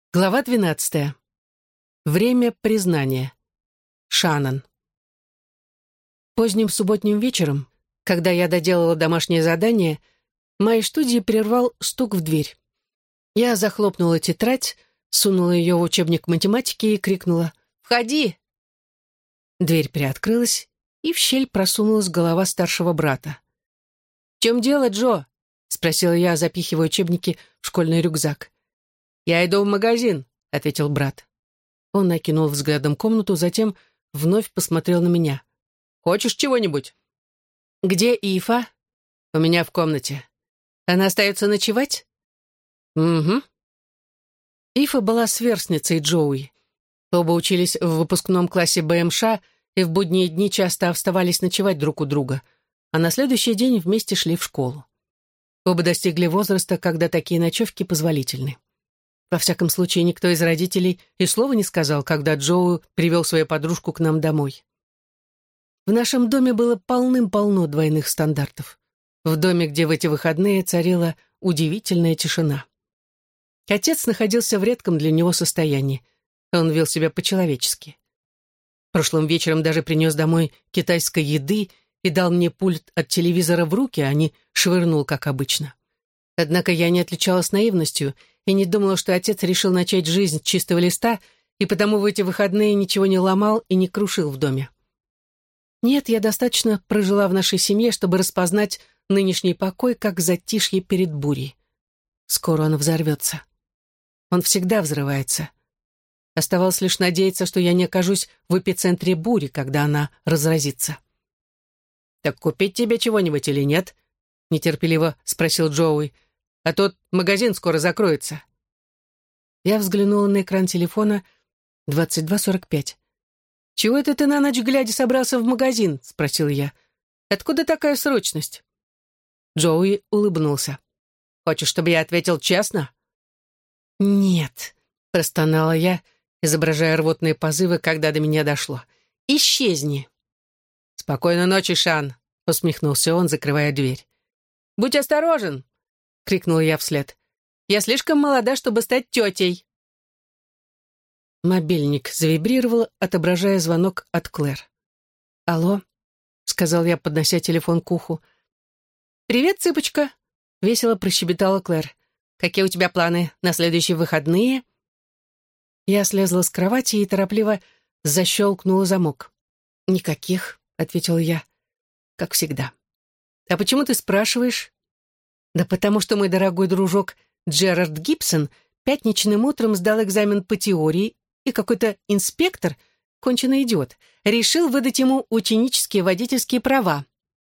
Глава 12. Время признания. Шаннон. Поздним субботним вечером, когда я доделала домашнее задание, моей студии прервал стук в дверь. Я захлопнула тетрадь, сунула ее в учебник математики и крикнула «Входи!». Дверь приоткрылась, и в щель просунулась голова старшего брата. «В чем дело, Джо?» — спросила я, запихивая учебники в школьный рюкзак. «Я иду в магазин», — ответил брат. Он окинул взглядом комнату, затем вновь посмотрел на меня. «Хочешь чего-нибудь?» «Где Ифа?» «У меня в комнате». «Она остается ночевать?» «Угу». Ифа была сверстницей Джоуи. Оба учились в выпускном классе БМШ и в будние дни часто оставались ночевать друг у друга, а на следующий день вместе шли в школу. Оба достигли возраста, когда такие ночевки позволительны. Во всяком случае, никто из родителей и слова не сказал, когда Джоу привел свою подружку к нам домой. В нашем доме было полным-полно двойных стандартов. В доме, где в эти выходные царила удивительная тишина. Отец находился в редком для него состоянии. Он вел себя по-человечески. Прошлым вечером даже принес домой китайской еды и дал мне пульт от телевизора в руки, а не швырнул, как обычно. Однако я не отличалась наивностью и не думала, что отец решил начать жизнь с чистого листа, и потому в эти выходные ничего не ломал и не крушил в доме. Нет, я достаточно прожила в нашей семье, чтобы распознать нынешний покой как затишье перед бурей. Скоро он взорвется. Он всегда взрывается. Оставалось лишь надеяться, что я не окажусь в эпицентре бури, когда она разразится. «Так купить тебе чего-нибудь или нет?» — нетерпеливо спросил Джоуи. «А тот магазин скоро закроется». Я взглянула на экран телефона. 22:45. «Чего это ты на ночь глядя собрался в магазин?» — спросил я. «Откуда такая срочность?» Джоуи улыбнулся. «Хочешь, чтобы я ответил честно?» «Нет», — простонала я, изображая рвотные позывы, когда до меня дошло. «Исчезни». «Спокойной ночи, Шан», — усмехнулся он, закрывая дверь. «Будь осторожен!» — крикнула я вслед. «Я слишком молода, чтобы стать тетей!» Мобильник завибрировал, отображая звонок от Клэр. «Алло?» — сказал я, поднося телефон к уху. «Привет, цыпочка!» — весело прощебетала Клэр. «Какие у тебя планы на следующие выходные?» Я слезла с кровати и торопливо защелкнула замок. «Никаких», — ответила я, как всегда. «А почему ты спрашиваешь?» «Да потому что мой дорогой дружок Джерард Гибсон пятничным утром сдал экзамен по теории, и какой-то инспектор, конченый идиот, решил выдать ему ученические водительские права».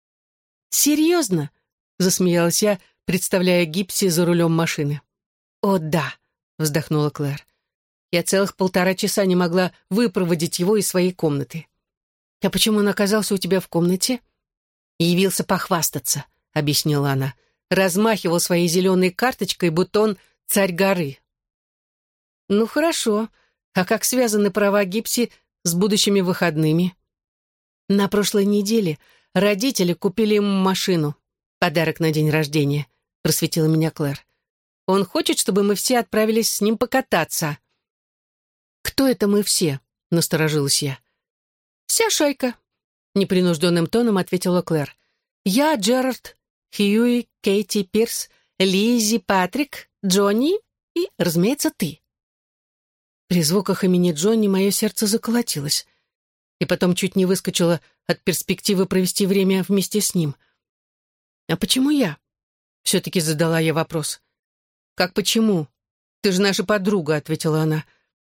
«Серьезно?» — засмеялась я, представляя Гибси за рулем машины. «О, да», — вздохнула Клэр. «Я целых 1,5 часа не могла выпроводить его из своей комнаты». «А почему он оказался у тебя в комнате?» «Явился похвастаться», — объяснила она. «Размахивал своей зеленой карточкой, будто он царь горы». «Ну, хорошо. А как связаны права Гипси с будущими выходными?» «На прошлой неделе родители купили ему машину. Подарок на день рождения», — просветила меня Клэр. «Он хочет, чтобы мы все отправились с ним покататься». «Кто это мы все?» — насторожилась я. «Вся шайка», — непринужденным тоном ответила Клэр. «Я, Джерард, Хьюи, Кейти, Пирс, Лиззи, Патрик, Джонни и, разумеется, ты». При звуках имени Джонни мое сердце заколотилось, и потом чуть не выскочило от перспективы провести время вместе с ним. «А почему я?» — все-таки задала я вопрос. «Как почему? Ты же наша подруга», — ответила она.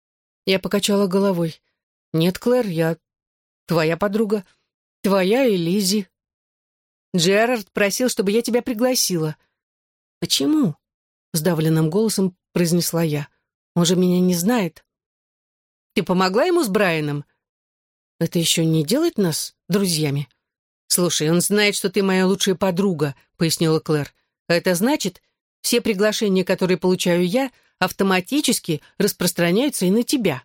Я покачала головой. «Нет, Клэр, я твоя подруга. Твоя и Лиззи. Джерард просил, чтобы я тебя пригласила». «Почему?» — сдавленным голосом произнесла я. «Он же меня не знает». «Ты помогла ему с Брайаном?» «Это еще не делает нас друзьями». «Слушай, он знает, что ты моя лучшая подруга», — пояснила Клэр. «А это значит, все приглашения, которые получаю я, автоматически распространяются и на тебя».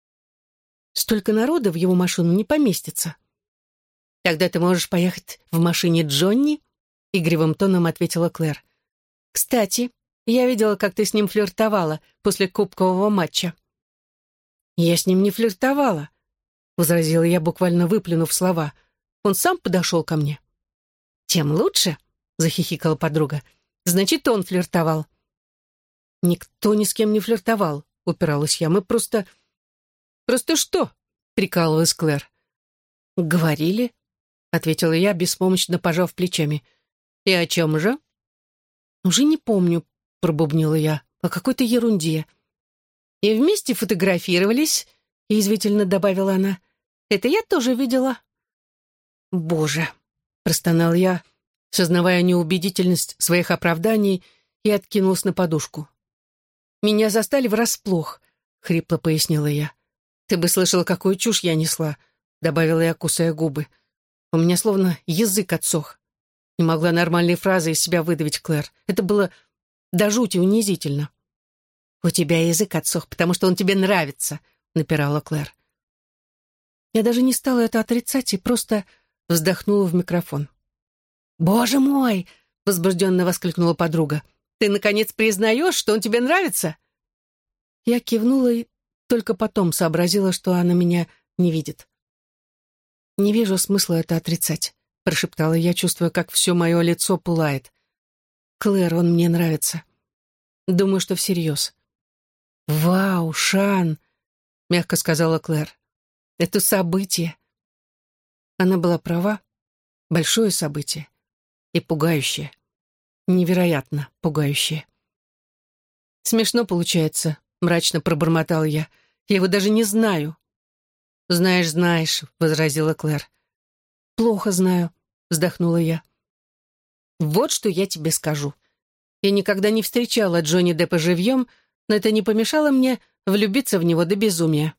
«Столько народа в его машину не поместится». «Тогда ты можешь поехать в машине Джонни?» — игривым тоном ответила Клэр. «Кстати, Я видела, как ты с ним флиртовала после кубкового матча». «Я с ним не флиртовала», — возразила я, буквально выплюнув слова. «Он сам подошел ко мне». «Тем лучше», — захихикала подруга. «Значит, он флиртовал». «Никто ни с кем не флиртовал», — упиралась я. «Мы просто...» «Просто что?» — прикалывалась Клэр. «Говорили», — ответила я, беспомощно пожав плечами. «И о чем же?» «Уже не помню», — пробубнила я, — «о какой-то ерунде». «И вместе фотографировались», — язвительно добавила она. «Это я тоже видела». «Боже», — простонал я, сознавая неубедительность своих оправданий, и откинулась на подушку. «Меня застали врасплох», — хрипло пояснила я. «Ты бы слышала, какую чушь я несла», — добавила я, кусая губы. «У меня словно язык отсох. Не могла нормальные фразы из себя выдавить, Клэр. Это было до жути унизительно». «У тебя язык отсох, потому что он тебе нравится», — напирала Клэр. Я даже не стала это отрицать и просто вздохнула в микрофон. «Боже мой!» — возбужденно воскликнула подруга. «Ты, наконец, признаешь, что он тебе нравится?» Я кивнула и только потом сообразила, что она меня не видит. «Не вижу смысла это отрицать», — прошептала я, чувствуя, как все мое лицо пылает. «Клэр, он мне нравится. Думаю, что всерьез». «Вау, Шан!» — мягко сказала Клэр. «Это событие». Она была права. Большое событие. И пугающее. Невероятно пугающее. «Смешно получается», — мрачно пробормотал я. «Я его даже не знаю». «Знаешь, знаешь», — возразила Клэр. «Плохо знаю», — вздохнула я. «Вот что я тебе скажу. Я никогда не встречала Джонни Деппа живьем, но это не помешало мне влюбиться в него до безумия».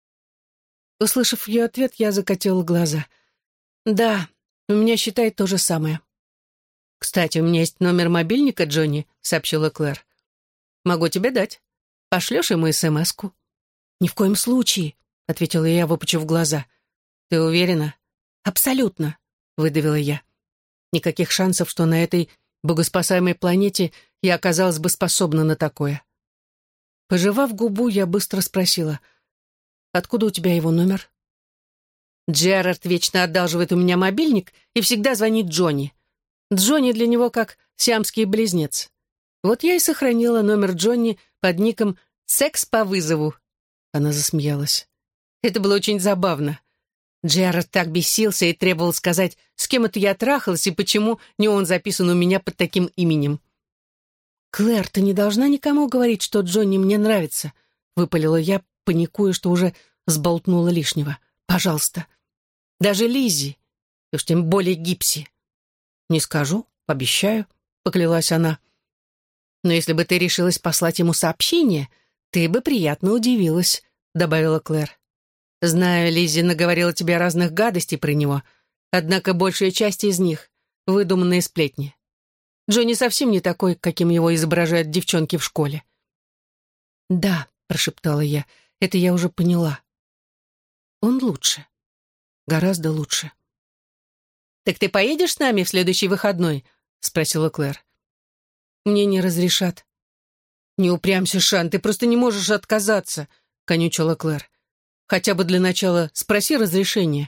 Услышав ее ответ, я закатила глаза. «Да, у меня, считай, то же самое». «Кстати, у меня есть номер мобильника Джонни», — сообщила Клэр. «Могу тебе дать. Пошлешь ему смс-ку?» «Ни в коем случае», — ответила я, выпучив глаза. «Ты уверена?» «Абсолютно», — выдавила я. «Никаких шансов, что на этой богоспасаемой планете я оказалась бы способна на такое». Пожевав губу, я быстро спросила: «Откуда у тебя его номер?» «Джерард вечно одалживает у меня мобильник и всегда звонит Джонни. Джонни для него как сиамский близнец. Вот я и сохранила номер Джонни под ником «Секс по вызову». Она засмеялась. Это было очень забавно. Джерард так бесился и требовал сказать, с кем это я трахалась и почему не он записан у меня под таким именем. «Клэр, ты не должна никому говорить, что Джонни мне нравится», — выпалила я, паникуя, что уже сболтнула лишнего. «Пожалуйста. Даже Лиззи, и уж тем более Гипси». «Не скажу, обещаю», — поклялась она. «Но если бы ты решилась послать ему сообщение, ты бы приятно удивилась», — добавила Клэр. «Знаю, Лиззи наговорила тебе разных гадостей про него, однако большая часть из них — выдуманные сплетни. Джонни совсем не такой, каким его изображают девчонки в школе». «Да», — прошептала я, — «это я уже поняла. Он лучше. Гораздо лучше». «Так ты поедешь с нами в следующий выходной?» — спросила Клэр. «Мне не разрешат». «Не упрямься, Шан, ты просто не можешь отказаться», — конючила Клэр. «Хотя бы для начала спроси разрешение».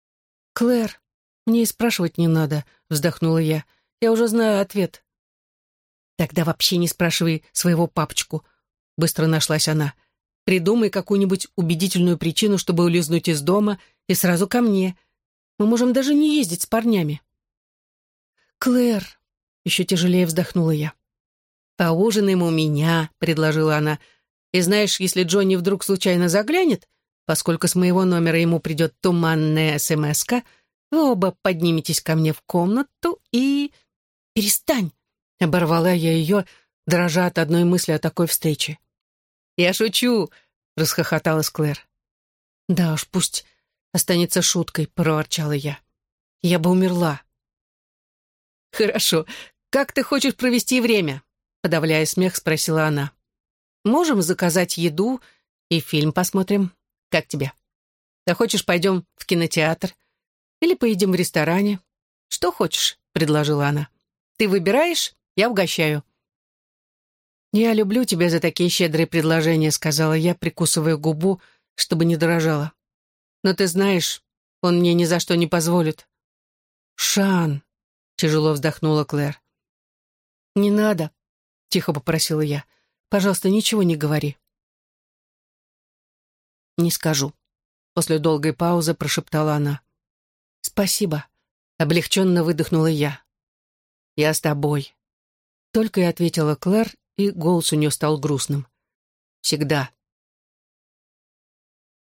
«Клэр, мне и спрашивать не надо», — вздохнула я. «Я уже знаю ответ». «Тогда вообще не спрашивай своего папочку», — быстро нашлась она. «Придумай какую-нибудь убедительную причину, чтобы улизнуть из дома, и сразу ко мне. Мы можем даже не ездить с парнями». «Клэр», — еще тяжелее вздохнула я. «Поужинаем у меня», — предложила она. «И знаешь, если Джонни вдруг случайно заглянет, поскольку с моего номера ему придет туманная смс-ка, вы оба подниметесь ко мне в комнату и...» «Перестань!» — оборвала я ее, дрожа от одной мысли о такой встрече. «Я шучу!» — расхохоталась Клэр. «Да уж, пусть останется шуткой», — проворчала я. «Я бы умерла». «Хорошо. Как ты хочешь провести время?» — подавляя смех, спросила она. «Можем заказать еду и фильм посмотрим. Как тебе? Ты хочешь, пойдем в кинотеатр? Или поедим в ресторане? Что хочешь?» — предложила она. «Ты выбираешь, я угощаю». «Я люблю тебя за такие щедрые предложения», — сказала я, прикусывая губу, чтобы не дрожала. «Но ты знаешь, он мне ни за что не позволит». «Шан», — тяжело вздохнула Клэр. «Не надо», — тихо попросила я. «Пожалуйста, ничего не говори». «Не скажу», — после долгой паузы прошептала она. «Спасибо», — облегченно выдохнула я. «Я с тобой», — только и ответила Клэр, и голос у нее стал грустным. «Всегда».